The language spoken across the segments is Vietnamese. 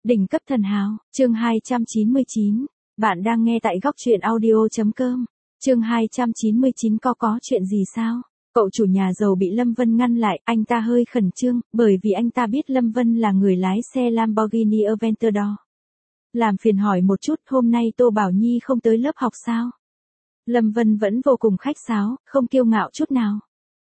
Đỉnh cấp thần hào, chương 299. Bạn đang nghe tại góc truyện audio.com. Chương 299 có chuyện gì sao? Cậu chủ nhà giàu bị Lâm Vân ngăn lại, anh ta hơi khẩn trương, bởi vì anh ta biết Lâm Vân là người lái xe Lamborghini Aventador. Làm phiền hỏi một chút, hôm nay Tô Bảo Nhi không tới lớp học sao? Lâm Vân vẫn vô cùng khách sáo, không kiêu ngạo chút nào.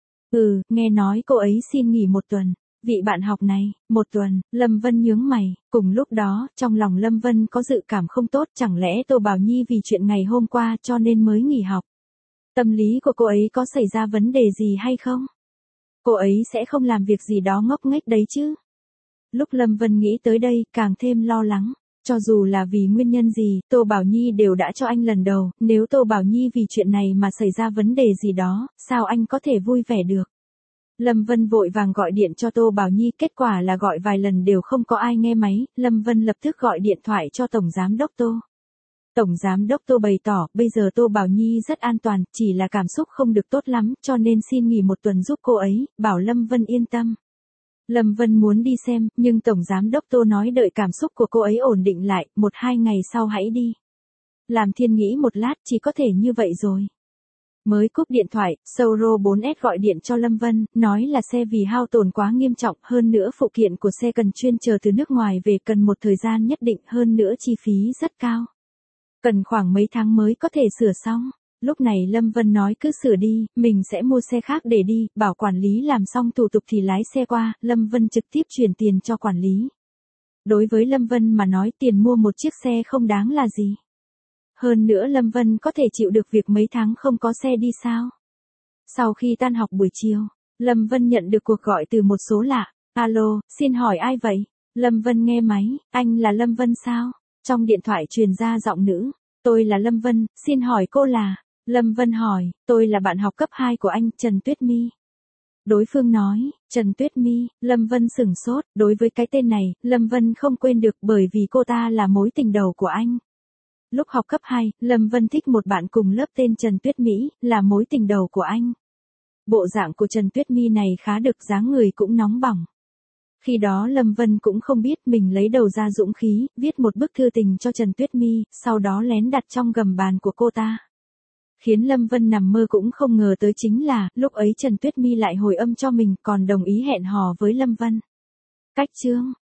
Nghe nói cô ấy xin nghỉ một tuần. Vị bạn học này, một tuần, Lâm Vân nhướng mày, cùng lúc đó, trong lòng Lâm Vân có dự cảm không tốt, chẳng lẽ Tô Bảo Nhi vì chuyện ngày hôm qua cho nên mới nghỉ học. Tâm lý của cô ấy có xảy ra vấn đề gì hay không? Cô ấy sẽ không làm việc gì đó ngốc nghếch đấy chứ? Lúc Lâm Vân nghĩ tới đây, càng thêm lo lắng. Cho dù là vì nguyên nhân gì, Tô Bảo Nhi đều đã cho anh lần đầu, nếu Tô Bảo Nhi vì chuyện này mà xảy ra vấn đề gì đó, sao anh có thể vui vẻ được? Lâm Vân vội vàng gọi điện cho Tô Bảo Nhi, kết quả là gọi vài lần đều không có ai nghe máy, Lâm Vân lập tức gọi điện thoại cho Tổng Giám đốc Tô. Tổng Giám đốc Tô bày tỏ, bây giờ Tô Bảo Nhi rất an toàn, chỉ là cảm xúc không được tốt lắm, cho nên xin nghỉ một tuần giúp cô ấy, bảo Lâm Vân yên tâm. Lâm Vân muốn đi xem, nhưng Tổng Giám đốc Tô nói đợi cảm xúc của cô ấy ổn định lại, 1-2 ngày sau hãy đi. Làm Thiên nghĩ một lát, chỉ có thể như vậy rồi. Mới cúp điện thoại, Sauro 4S gọi điện cho Lâm Vân, nói là xe vì hao tổn quá nghiêm trọng, hơn nữa phụ kiện của xe cần chuyên chờ từ nước ngoài về, cần một thời gian nhất định, hơn nữa chi phí rất cao. Cần khoảng mấy tháng mới có thể sửa xong. Lúc này Lâm Vân nói cứ sửa đi, mình sẽ mua xe khác để đi, bảo quản lý làm xong thủ tục thì lái xe qua, Lâm Vân trực tiếp chuyển tiền cho quản lý. Đối với Lâm Vân mà nói tiền mua một chiếc xe không đáng là gì. Hơn nữa Lâm Vân có thể chịu được việc mấy tháng không có xe đi sao? Sau khi tan học buổi chiều, Lâm Vân nhận được cuộc gọi từ một số lạ. Alo, xin hỏi ai vậy? Lâm Vân nghe máy, anh là Lâm Vân sao? Trong điện thoại truyền ra giọng nữ. Tôi là Lâm Vân, xin hỏi cô là? Lâm Vân hỏi, tôi là bạn học cấp 2 của anh, Trần Tuyết My. Đối phương nói, Trần Tuyết My, Lâm Vân sửng sốt, đối với cái tên này, Lâm Vân không quên được bởi vì cô ta là mối tình đầu của anh. Lúc học cấp 2, Lâm Vân thích một bạn cùng lớp tên Trần Tuyết Mỹ, là mối tình đầu của anh. Bộ dạng của Trần Tuyết My này khá được, dáng người cũng nóng bỏng. Khi đó Lâm Vân cũng không biết, mình lấy đầu ra dũng khí, viết một bức thư tình cho Trần Tuyết My, sau đó lén đặt trong gầm bàn của cô ta. Khiến Lâm Vân nằm mơ cũng không ngờ tới chính là, lúc ấy Trần Tuyết My lại hồi âm cho mình, còn đồng ý hẹn hò với Lâm Vân. Cách chương,